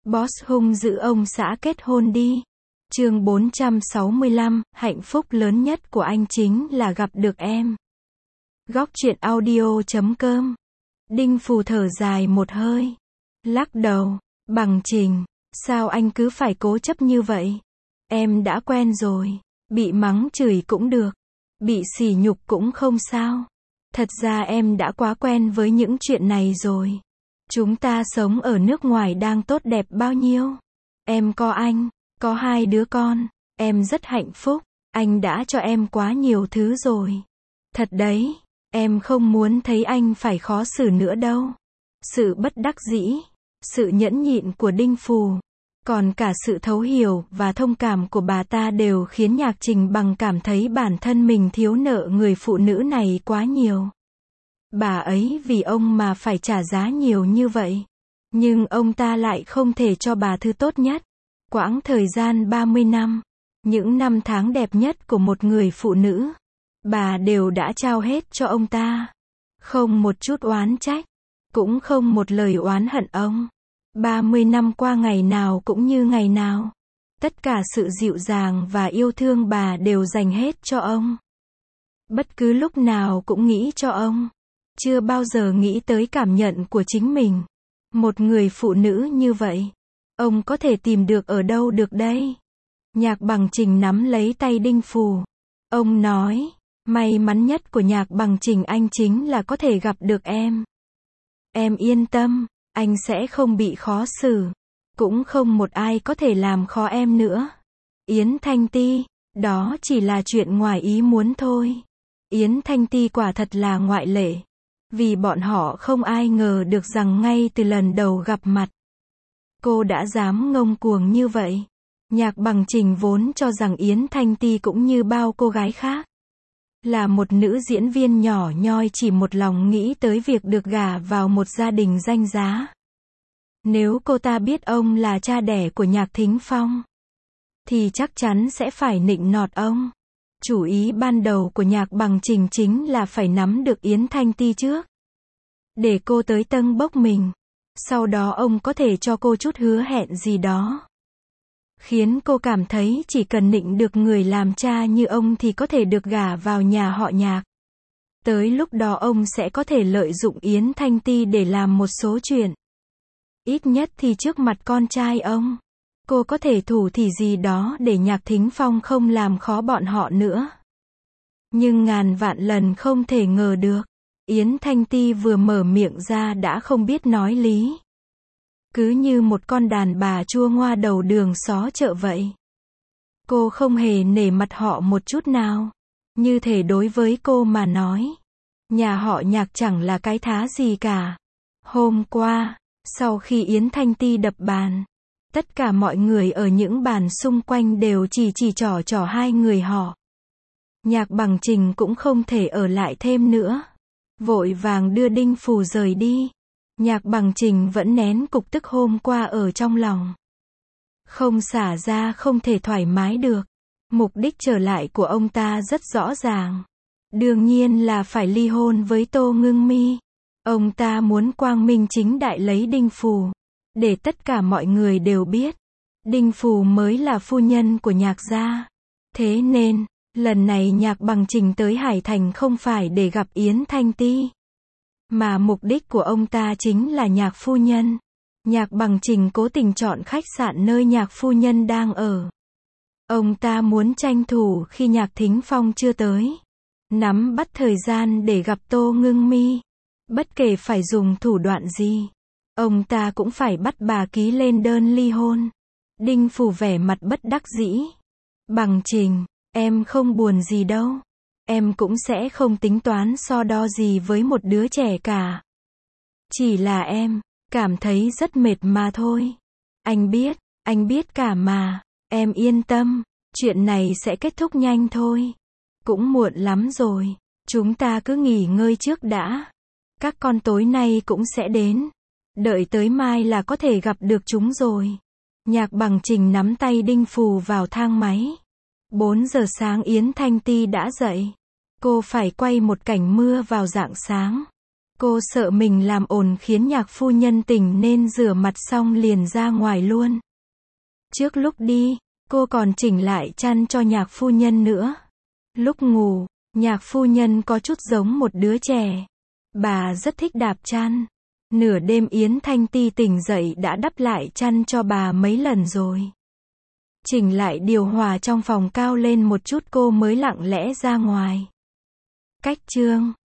Boss hung dữ ông xã kết hôn đi. Chương 465, hạnh phúc lớn nhất của anh chính là gặp được em. Góc truyện audio.com. Đinh Phù thở dài một hơi, lắc đầu. Bằng Trình, sao anh cứ phải cố chấp như vậy? Em đã quen rồi, bị mắng chửi cũng được, bị sỉ nhục cũng không sao. Thật ra em đã quá quen với những chuyện này rồi. Chúng ta sống ở nước ngoài đang tốt đẹp bao nhiêu. Em có anh, có 2 đứa con, em rất hạnh phúc, anh đã cho em quá nhiều thứ rồi. Thật đấy, em không muốn thấy anh phải khó xử nữa đâu. Sự bất đắc dĩ, sự nhẫn nhịn của Đinh Phù, còn cả sự thấu hiểu và thông cảm của bà ta đều khiến Nhạc Trình Bằng cảm thấy bản thân mình thiếu nợ người phụ nữ này quá nhiều. Bà ấy vì ông mà phải trả giá nhiều như vậy. Nhưng ông ta lại không thể cho bà thứ tốt nhất. Quãng thời gian 30 năm, những năm tháng đẹp nhất của một người phụ nữ, bà đều đã trao hết cho ông ta. Không một chút oán trách, cũng không một lời oán hận ông. 30 năm qua ngày nào cũng như ngày nào. Tất cả sự dịu dàng và yêu thương bà đều dành hết cho ông. Bất cứ lúc nào cũng nghĩ cho ông. Chưa bao giờ nghĩ tới cảm nhận của chính mình. Một người phụ nữ như vậy, ông có thể tìm được ở đâu được đây? Nhạc Bằng Trình nắm lấy tay Đinh Phù. Ông nói, may mắn nhất của Nhạc Bằng Trình anh chính là có thể gặp được em. Em yên tâm, anh sẽ không bị khó xử. Cũng không một ai có thể làm khó em nữa. Yến Thanh Ti, đó chỉ là chuyện ngoài ý muốn thôi. Yến Thanh Ti quả thật là ngoại lệ. Vì bọn họ không ai ngờ được rằng ngay từ lần đầu gặp mặt, cô đã dám ngông cuồng như vậy. Nhạc Bằng Trình vốn cho rằng Yến Thanh Ti cũng như bao cô gái khác, là một nữ diễn viên nhỏ nhoi chỉ một lòng nghĩ tới việc được gả vào một gia đình danh giá. Nếu cô ta biết ông là cha đẻ của Nhạc Thính Phong, thì chắc chắn sẽ phải nịnh nọt ông. Chủ ý ban đầu của Nhạc Bằng Trình chính là phải nắm được Yến Thanh Ti trước, để cô tới tâng bốc mình. Sau đó ông có thể cho cô chút hứa hẹn gì đó, khiến cô cảm thấy chỉ cần nịnh được người làm cha như ông thì có thể được gả vào nhà họ Nhạc. Tới lúc đó ông sẽ có thể lợi dụng Yến Thanh Ti để làm một số chuyện. Ít nhất thì trước mặt con trai ông, cô có thể thủ thỉ gì đó để Nhạc Thính Phong không làm khó bọn họ nữa. Nhưng ngàn vạn lần không thể ngờ được, Yến Thanh Ti vừa mở miệng ra đã không biết nói lý. Cứ như một con đàn bà chua ngoa đầu đường xó chợ vậy. Cô không hề nể mặt họ một chút nào. Như thể đối với cô mà nói, nhà họ Nhạc chẳng là cái thá gì cả. Hôm qua, sau khi Yến Thanh Ti đập bàn, tất cả mọi người ở những bàn xung quanh đều chỉ trỏ 2 người họ. Nhạc Bằng Trình cũng không thể ở lại thêm nữa, vội vàng đưa Đinh Phù rời đi. Nhạc Bằng Trình vẫn nén cục tức hôm qua ở trong lòng, không xả ra, không thể thoải mái được. Mục đích trở lại của ông ta rất rõ ràng, đương nhiên là phải ly hôn với Tô Ngưng Mi. Ông ta muốn quang minh chính đại lấy Đinh Phù, để tất cả mọi người đều biết, Đinh Phù mới là phu nhân của Nhạc gia. Thế nên, lần này Nhạc Bằng Trình tới Hải Thành không phải để gặp Yến Thanh Ti, mà mục đích của ông ta chính là Nhạc phu nhân. Nhạc Bằng Trình cố tình chọn khách sạn nơi Nhạc phu nhân đang ở. Ông ta muốn tranh thủ khi Nhạc Thính Phong chưa tới, nắm bắt thời gian để gặp Tô Ngưng Mi. Bất kể phải dùng thủ đoạn gì, ông ta cũng phải bắt bà ký lên đơn ly hôn. Đinh Phù vẻ mặt bất đắc dĩ. Bằng Trình, em không buồn gì đâu. Em cũng sẽ không tính toán so đo gì với một đứa trẻ cả. Chỉ là em cảm thấy rất mệt mà thôi. Anh biết cả mà. Em yên tâm, chuyện này sẽ kết thúc nhanh thôi. Cũng muộn lắm rồi, chúng ta cứ nghỉ ngơi trước đã. Các con tối nay cũng sẽ đến. Đợi tới mai là có thể gặp được chúng rồi. Nhạc Bằng Trình nắm tay Đinh Phù vào thang máy. 4 giờ sáng Yến Thanh Ti đã dậy. Cô phải quay một cảnh mưa vào rạng sáng. Cô sợ mình làm ồn khiến nhạc phu nhân tỉnh nên rửa mặt xong liền ra ngoài luôn. Trước lúc đi, cô còn chỉnh lại chăn cho nhạc phu nhân nữa. Lúc ngủ, nhạc phu nhân có chút giống một đứa trẻ. Bà rất thích đạp chăn. Nửa đêm Yến Thanh Ti tỉnh dậy đã đắp lại chăn cho bà mấy lần rồi. Chỉnh lại điều hòa trong phòng cao lên một chút cô mới lặng lẽ ra ngoài. Cách chương